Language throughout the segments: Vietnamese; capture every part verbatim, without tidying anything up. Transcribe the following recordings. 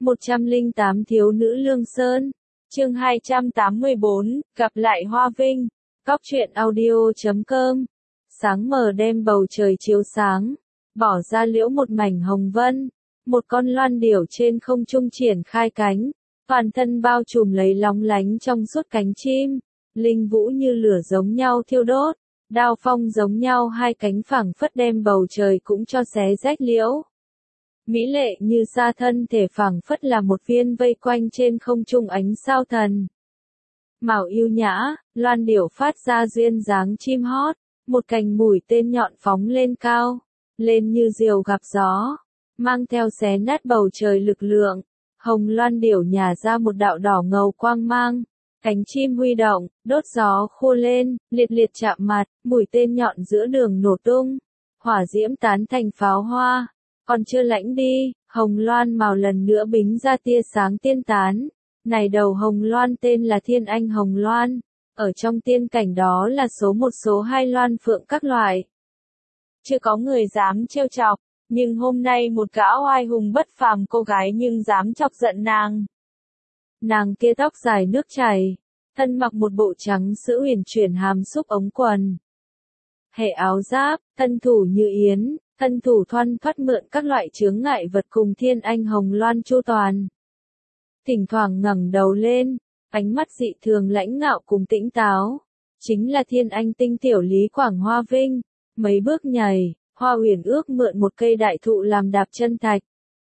một trăm lẻ tám Thiếu nữ Lương Sơn. Chương hai trăm tám mươi bốn, gặp lại Hoa Vinh. Cóc truyện audio chấm com. Sáng mờ đêm bầu trời chiếu sáng, bỏ ra liễu một mảnh hồng vân, một con loan điểu trên không trung triển khai cánh, toàn thân bao trùm lấy lóng lánh trong suốt cánh chim, linh vũ như lửa giống nhau thiêu đốt, đao phong giống nhau hai cánh phảng phất đem bầu trời cũng cho xé rách liễu. Mỹ lệ như sa thân thể phảng phất là một viên vây quanh trên không trung ánh sao thần. Mạo yêu nhã, loan điểu phát ra duyên dáng chim hót, một cành mũi tên nhọn phóng lên cao, lên như diều gặp gió, mang theo xé nát bầu trời lực lượng. Hồng loan điểu nhả ra một đạo đỏ ngầu quang mang, cánh chim huy động, đốt gió khô lên, liệt liệt chạm mặt, mũi tên nhọn giữa đường nổ tung, hỏa diễm tán thành pháo hoa. Còn chưa lãnh đi, hồng loan màu lần nữa bính ra tia sáng tiên tán. Này đầu hồng loan tên là Thiên Anh Hồng Loan, ở trong tiên cảnh đó là số một số hai loan phượng các loại. Chưa có người dám trêu chọc, nhưng hôm nay một gã oai hùng bất phàm cô gái nhưng dám chọc giận nàng. Nàng kia tóc dài nước chảy, thân mặc một bộ trắng sữa huyền chuyển hàm xúc ống quần. Hệ áo giáp, thân thủ như yến, thân thủ thoăn thoắt mượn các loại chướng ngại vật cùng Thiên Anh Hồng Loan chu toàn. Thỉnh thoảng ngẩng đầu lên, ánh mắt dị thường lãnh ngạo cùng tĩnh táo. Chính là Thiên Anh tinh tiểu Lý Quảng Hoa Vinh. Mấy bước nhảy, Hoa Huyền ước mượn một cây đại thụ làm đạp chân thạch.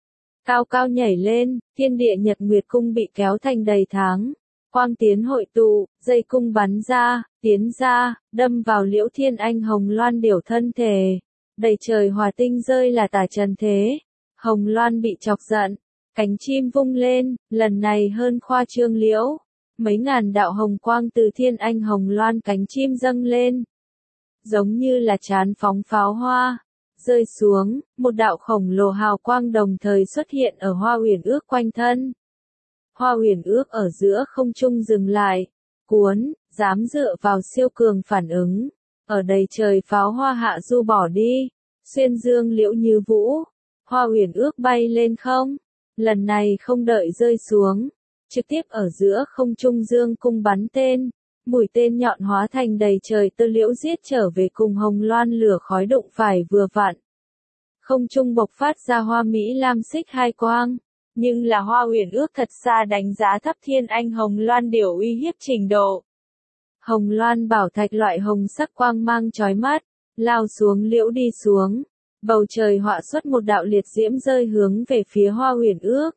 Cao cao nhảy lên, thiên địa nhật nguyệt cung bị kéo thành đầy tháng. Quang tiến hội tụ, dây cung bắn ra, tiến ra, đâm vào liễu Thiên Anh Hồng Loan điểu thân thể. Đầy trời hòa tinh rơi là tả trần thế. Hồng Loan bị chọc giận, cánh chim vung lên, lần này hơn khoa trương liễu. Mấy ngàn đạo hồng quang từ Thiên Anh Hồng Loan cánh chim dâng lên. Giống như là chán phóng pháo hoa, rơi xuống, một đạo khổng lồ hào quang đồng thời xuất hiện ở Hoa Huyền ước quanh thân. Hoa Huyền ước ở giữa không trung dừng lại, cuốn, dám dựa vào siêu cường phản ứng, ở đầy trời pháo hoa hạ du bỏ đi, xuyên dương liễu như vũ. Hoa Huyền ước bay lên không, lần này không đợi rơi xuống, trực tiếp ở giữa không trung dương cung bắn tên. Mũi tên nhọn hóa thành đầy trời tơ liễu giết trở về cùng hồng loan lửa khói đụng phải vừa vặn. Không trung bộc phát ra hoa mỹ lam xích hai quang, nhưng là Hoa Huyền ước thật xa đánh giá thấp Thiên Anh Hồng Loan điểu uy hiếp trình độ. Hồng Loan bảo thạch loại hồng sắc quang mang chói mắt, lao xuống liễu đi xuống, bầu trời họa xuất một đạo liệt diễm rơi hướng về phía Hoa Huyền ước.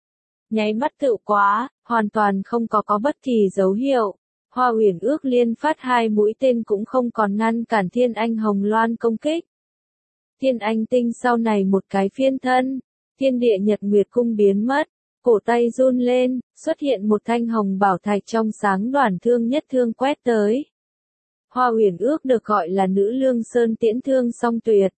Nháy mắt tự quá, hoàn toàn không có có bất kỳ dấu hiệu. Hoa Huyền ước liên phát hai mũi tên cũng không còn ngăn cản Thiên Anh Hồng Loan công kích. Thiên Anh tinh sau này một cái phiên thân, thiên địa nhật nguyệt cung biến mất, cổ tay run lên, xuất hiện một thanh hồng bảo thạch trong sáng đoản thương nhất thương quét tới. Hoa Huyền ước được gọi là nữ Lương Sơn tiễn thương song tuyệt.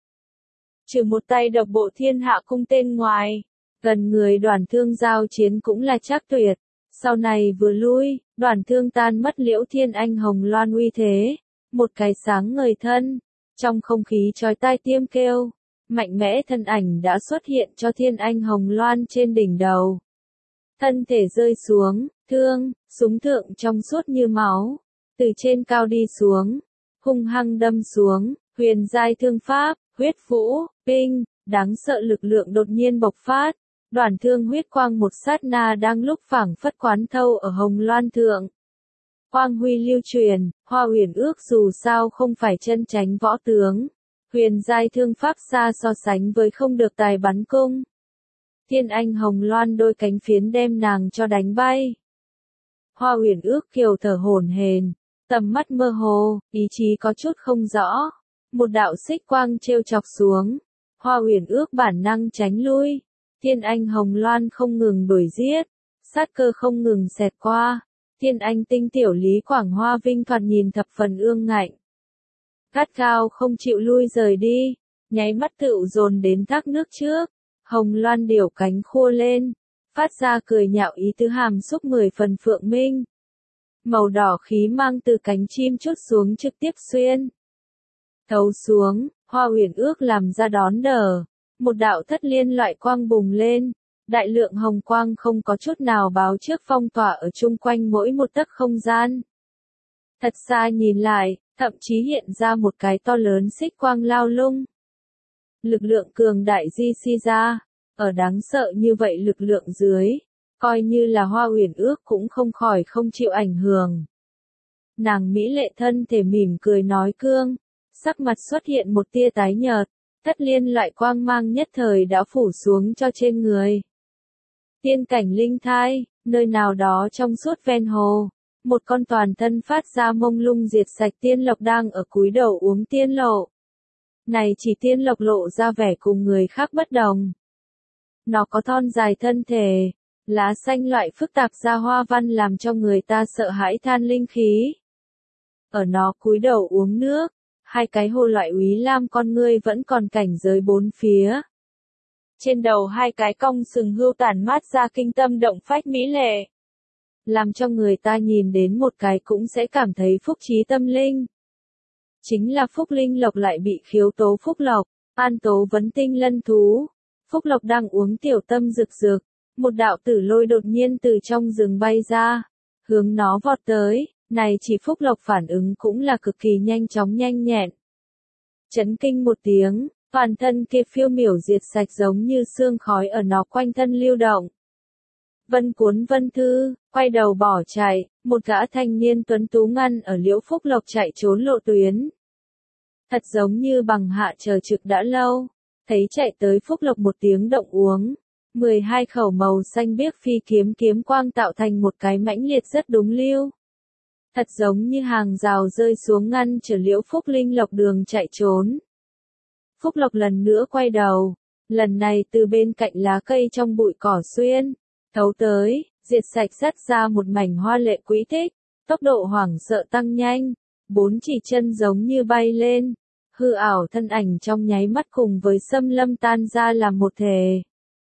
Trừ một tay độc bộ thiên hạ cung tên ngoài, gần người đoản thương giao chiến cũng là chắc tuyệt. Sau này vừa lui, đoản thương tan mất liễu Thiên Anh Hồng Loan uy thế, một cái sáng ngời thân, trong không khí chói tai tiêm kêu, mạnh mẽ thân ảnh đã xuất hiện cho Thiên Anh Hồng Loan trên đỉnh đầu. Thân thể rơi xuống, thương, súng thượng trong suốt như máu, từ trên cao đi xuống, hung hăng đâm xuống, huyền giai thương pháp, huyết vũ, pinh, đáng sợ lực lượng đột nhiên bộc phát. Đoản thương huyết quang một sát na đang lúc phảng phất quán thâu ở hồng loan thượng. Quang huy lưu truyền, Hoa Huyền ước dù sao không phải chân chánh võ tướng. Huyền giai thương pháp xa so sánh với không được tài bắn cung. Thiên Anh Hồng Loan đôi cánh phiến đem nàng cho đánh bay. Hoa Huyền ước kiều thở hổn hển, tầm mắt mơ hồ, ý chí có chút không rõ. Một đạo xích quang trêu chọc xuống. Hoa Huyền ước bản năng tránh lui. Thiên Anh Hồng Loan không ngừng đuổi giết, sát cơ không ngừng xẹt qua. Thiên Anh tinh tiểu Lý Quảng Hoa Vinh thoạt nhìn thập phần ương ngạnh. Gắt gao không chịu lui rời đi, nháy mắt tựu dồn đến thác nước trước. Hồng Loan điểu cánh khua lên, phát ra cười nhạo ý tứ hàm xúc mười phần phượng minh. Màu đỏ khí mang từ cánh chim chút xuống trực tiếp xuyên. Thấu xuống, Hoa Huyền ước làm ra đón đỡ. Một đạo thất liên loại quang bùng lên, Đại lượng hồng quang không có chút nào báo trước phong tỏa ở chung quanh mỗi một tấc không gian. Thật xa nhìn lại, thậm chí hiện ra một cái to lớn xích quang lao lung. Lực lượng cường đại di si ra, ở đáng sợ như vậy lực lượng dưới, coi như là Hoa Uyển Ước cũng không khỏi không chịu ảnh hưởng. Nàng mỹ lệ thân thể mỉm cười nói cương, sắc mặt xuất hiện một tia tái nhợt, tất liên loại quang mang nhất thời đã phủ xuống cho trên người. Tiên cảnh linh thai, nơi nào đó trong suốt ven hồ, một con toàn thân phát ra mông lung diệt sạch tiên lộc đang ở cúi đầu uống tiên lộ. Này chỉ tiên lộc lộ ra vẻ cùng người khác bất đồng. Nó có thon dài thân thể, lá xanh loại phức tạp ra hoa văn làm cho người ta sợ hãi than linh khí. Ở nó cúi đầu uống nước, hai cái hồ loại úy lam con ngươi vẫn còn cảnh giới bốn phía. Trên đầu hai cái cong sừng hươu tản mát ra kinh tâm động phách mỹ lệ. Làm cho người ta nhìn đến một cái cũng sẽ cảm thấy phúc trí tâm linh. Chính là phúc linh lộc lại bị khiếu tố phúc lộc, an tố vấn tinh lân thú. Phúc lộc đang uống tiểu tâm rực rực, một đạo tử lôi đột nhiên từ trong rừng bay ra, hướng nó vọt tới, này chỉ phúc lộc phản ứng cũng là cực kỳ nhanh chóng nhanh nhẹn. Chấn kinh một tiếng, toàn thân kia phiêu miểu diệt sạch giống như sương khói ở nó quanh thân lưu động. Vân cuốn vân thư, quay đầu bỏ chạy, một gã thanh niên tuấn tú ngăn ở liễu phúc lộc chạy trốn lộ tuyến. Thật giống như bằng hạ chờ trực đã lâu, thấy chạy tới phúc lộc một tiếng động uống. mười hai khẩu màu xanh biếc phi kiếm kiếm quang tạo thành một cái mãnh liệt rất đúng lưu. Thật giống như hàng rào rơi xuống ngăn trở liễu phúc linh lộc đường chạy trốn. Phúc lộc lần nữa quay đầu, lần này từ bên cạnh lá cây trong bụi cỏ xuyên, thấu tới, diệt sạch rất ra một mảnh hoa lệ quý thích, tốc độ hoảng sợ tăng nhanh, bốn chỉ chân giống như bay lên, hư ảo thân ảnh trong nháy mắt cùng với xâm lâm tan ra làm một thể.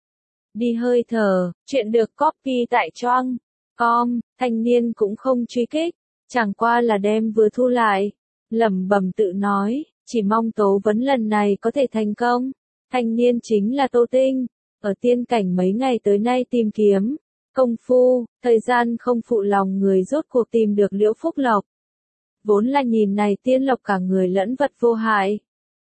Đi hơi thở, chuyện được copy tại choang chấm com, thanh niên cũng không truy kích, chẳng qua là đem vừa thu lại, lẩm bẩm tự nói, chỉ mong tố vấn lần này có thể thành công. Thanh niên chính là Tô Tinh, ở tiên cảnh mấy ngày tới nay tìm kiếm, công phu, thời gian không phụ lòng người rốt cuộc tìm được liễu phúc lộc. Vốn là nhìn này tiên lộc cả người lẫn vật vô hại.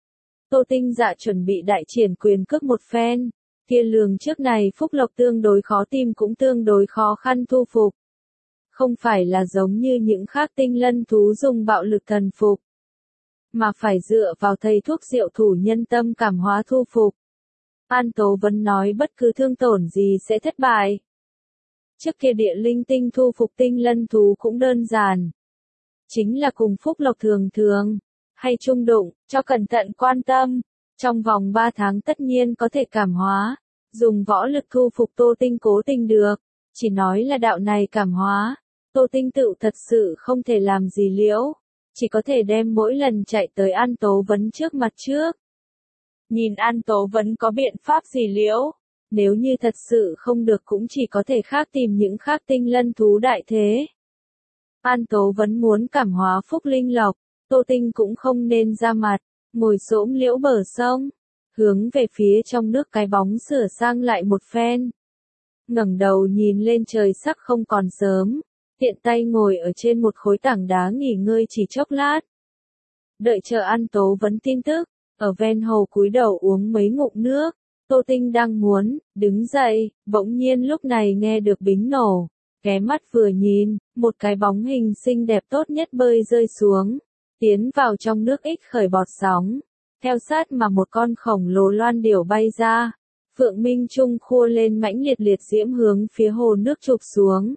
Tô Tinh dạ chuẩn bị đại triển quyền cước một phen, kia lường trước này phúc lộc tương đối khó tìm cũng tương đối khó khăn thu phục. Không phải là giống như những khác tinh lân thú dùng bạo lực thần phục, mà phải dựa vào thầy thuốc diệu thủ nhân tâm cảm hóa thu phục. An Tố vẫn nói bất cứ thương tổn gì sẽ thất bại. Trước kia địa linh tinh thu phục tinh lân thú cũng đơn giản. Chính là cùng phúc lộc thường thường, hay trung đụng, cho cẩn thận quan tâm. Trong vòng ba tháng tất nhiên có thể cảm hóa, dùng võ lực thu phục Tô Tinh cố tình được. Chỉ nói là đạo này cảm hóa, Tô Tinh tự thật sự không thể làm gì liễu. Chỉ có thể đem mỗi lần chạy tới An Tố Vấn trước mặt trước. Nhìn An Tố Vấn có biện pháp gì liễu, nếu như thật sự không được cũng chỉ có thể khác tìm những khác tinh lân thú đại thế. An Tố Vấn muốn cảm hóa phúc linh lộc, Tô Tinh cũng không nên ra mặt, ngồi xổm liễu bờ sông, hướng về phía trong nước cái bóng sửa sang lại một phen. Ngẩng đầu nhìn lên trời sắc không còn sớm. Tiện tay ngồi ở trên một khối tảng đá nghỉ ngơi chỉ chốc lát. Đợi chờ An Tố Vấn tin tức, ở ven hồ cúi đầu uống mấy ngụm nước, Tô Tinh đang muốn, đứng dậy, bỗng nhiên lúc này nghe được bính nổ, ghé mắt vừa nhìn, một cái bóng hình xinh đẹp tốt nhất bơi rơi xuống, tiến vào trong nước ích khởi bọt sóng, theo sát mà một con khổng lồ loan điểu bay ra, Phượng Minh Trung khua lên mãnh liệt liệt diễm hướng phía hồ nước chụp xuống.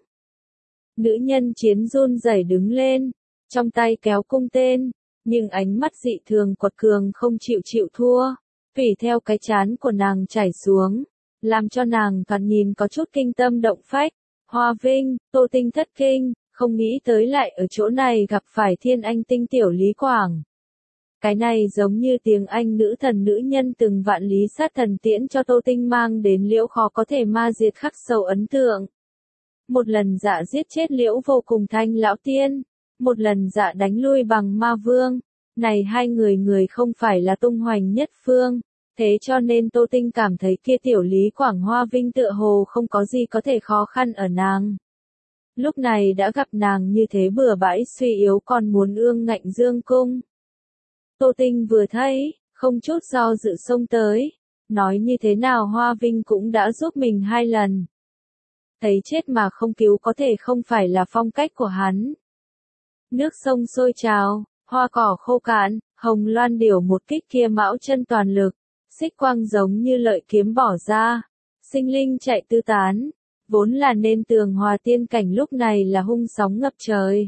Nữ nhân chiến run rẩy đứng lên, trong tay kéo cung tên, nhưng ánh mắt dị thường quật cường không chịu chịu thua, tùy theo cái chán của nàng chảy xuống, làm cho nàng thoạt nhìn có chút kinh tâm động phách. Hoa Vinh, Tô Tinh thất kinh, không nghĩ tới lại ở chỗ này gặp phải thiên anh tinh tiểu Lý Quảng. Cái này giống như tiếng Anh nữ thần nữ nhân từng vạn lý sát thần tiễn cho Tô Tinh mang đến liễu khó có thể ma diệt khắc sâu ấn tượng. Một lần dạ giết chết liễu vô cùng thanh lão tiên, một lần dạ đánh lui bằng ma vương, này hai người người không phải là tung hoành nhất phương, Thế cho nên Tô Tinh cảm thấy kia tiểu Lý Quảng Hoa Vinh tựa hồ không có gì có thể khó khăn ở nàng. Lúc này đã gặp nàng như thế bừa bãi suy yếu còn muốn ương ngạnh dương cung. Tô Tinh vừa thấy, không chút do dự xông tới, nói như thế nào Hoa Vinh cũng đã giúp mình hai lần. Thấy chết mà không cứu có thể không phải là phong cách của hắn. Nước sông sôi trào, hoa cỏ khô cạn, Hồng Loan Điểu một kích kia mão chân toàn lực, xích quang giống như lợi kiếm bỏ ra, sinh linh chạy tứ tán, vốn là nên tường hòa tiên cảnh lúc này là hung sóng ngập trời.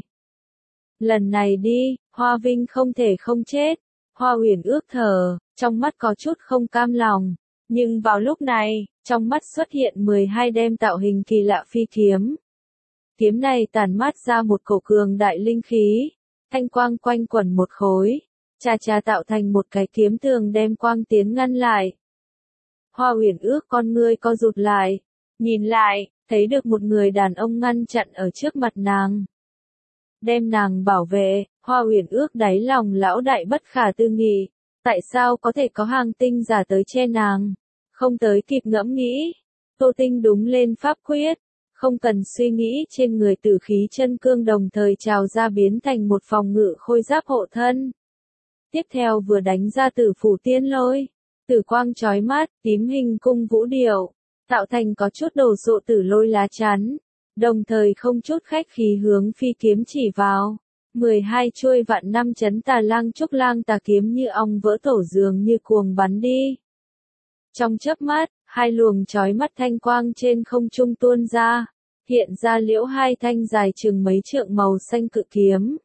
Lần này đi, Hoa Vinh không thể không chết, Hoa Uyển ước thở, trong mắt có chút không cam lòng, nhưng vào lúc này, trong mắt xuất hiện mười hai đem tạo hình kỳ lạ phi kiếm. Kiếm này tản mát ra một cổ cường đại linh khí, thanh quang quanh quẩn một khối, chà chà tạo thành một cái kiếm tường đem quang tiến ngăn lại. Hoa Uyển ước con ngươi co rụt lại, nhìn lại, thấy được một người đàn ông ngăn chặn ở trước mặt nàng. Đem nàng bảo vệ, Hoa Uyển ước đáy lòng lão đại bất khả tư nghị, tại sao có thể có hàng tinh giả tới che nàng, không tới kịp ngẫm nghĩ. Tô Tinh đúng lên pháp quyết, không cần suy nghĩ trên người tử khí chân cương đồng thời trào ra biến thành một phòng ngự khôi giáp hộ thân. Tiếp theo vừa đánh ra tử phủ tiên lôi, tử quang chói mắt, tím hình cung vũ điệu, tạo thành có chút đồ sộ tử lôi lá chắn, đồng thời không chút khách khí hướng phi kiếm chỉ vào. mười hai chuôi vạn năm chấn tà lang trúc lang tà kiếm như ong vỡ tổ dường như cuồng bắn đi. Trong chớp mắt, hai luồng chói mắt thanh quang trên không trung tuôn ra, hiện ra liễu hai thanh dài chừng mấy trượng màu xanh cự kiếm.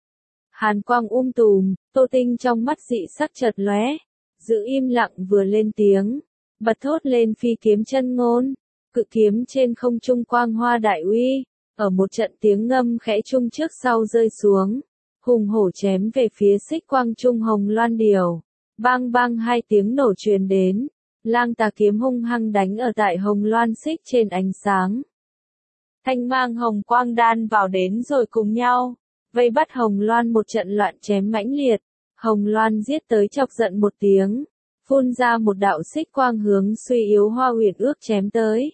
Hàn quang um tùm, Tô Tinh trong mắt dị sắc chợt lóe, giữ im lặng vừa lên tiếng, bật thốt lên phi kiếm chân ngôn, cự kiếm trên không trung quang hoa đại uy, ở một trận tiếng ngâm khẽ trung trước sau rơi xuống, hùng hổ chém về phía xích quang trung Hồng Loan Điểu, bang bang hai tiếng nổ truyền đến, lang tà kiếm hung hăng đánh ở tại Hồng Loan xích trên ánh sáng. Thanh mang hồng quang đan vào đến rồi cùng nhau, vây bắt Hồng Loan một trận loạn chém mãnh liệt, Hồng Loan giết tới chọc giận một tiếng, phun ra một đạo xích quang hướng suy yếu Hoa Uyển ước chém tới.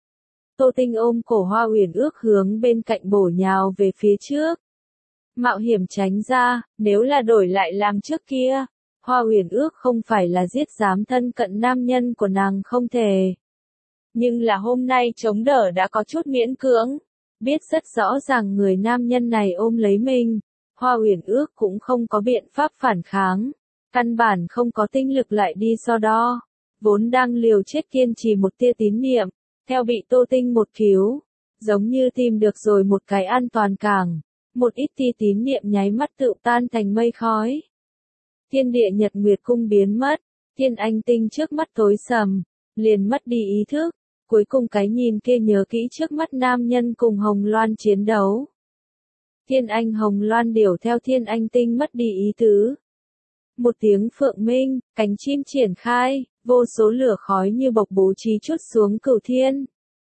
Tô Tinh ôm cổ Hoa Uyển ước hướng bên cạnh bổ nhào về phía trước. Mạo hiểm tránh ra, nếu là đổi lại làm trước kia, Hoa Uyển ước không phải là giết dám thân cận nam nhân của nàng không thể. Nhưng là hôm nay chống đỡ đã có chút miễn cưỡng, biết rất rõ ràng người nam nhân này ôm lấy mình, Hoa Uyển ước cũng không có biện pháp phản kháng, căn bản không có tinh lực lại đi so đo, vốn đang liều chết kiên trì một tia tín niệm, theo bị Tô Tinh một cứu, giống như tìm được rồi một cái an toàn cảng, một ít tia tín niệm nháy mắt tự tan thành mây khói. Thiên địa nhật nguyệt cung biến mất, Thiên Anh Tinh trước mắt tối sầm, liền mất đi ý thức, cuối cùng cái nhìn kia nhớ kỹ trước mắt nam nhân cùng Hồng Loan chiến đấu. Thiên Anh Hồng Loan Điểu theo Thiên Anh Tinh mất đi ý tứ. Một tiếng phượng minh, cánh chim triển khai, vô số lửa khói như bộc bố trí chút xuống cửu thiên.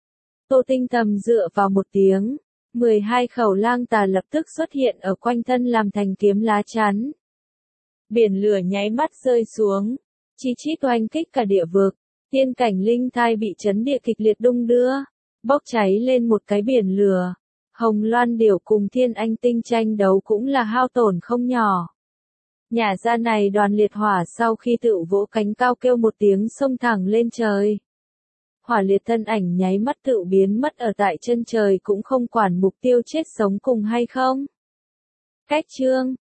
Tô Tinh tầm dựa vào một tiếng, mười hai khẩu lang tà lập tức xuất hiện ở quanh thân làm thành kiếm lá chắn. Biển lửa nháy mắt rơi xuống, chi chít oanh kích cả địa vực, tiên cảnh linh thai bị chấn địa kịch liệt đung đưa, bốc cháy lên một cái biển lửa. Hồng Loan Điểu cùng Thiên Anh Tinh tranh đấu cũng là hao tổn không nhỏ. Nhà ra này đoàn liệt hỏa sau khi tự vỗ cánh cao kêu một tiếng xông thẳng lên trời. Hỏa liệt thân ảnh nháy mắt tự biến mất ở tại chân trời cũng không quản mục tiêu chết sống cùng hay không. Cách chương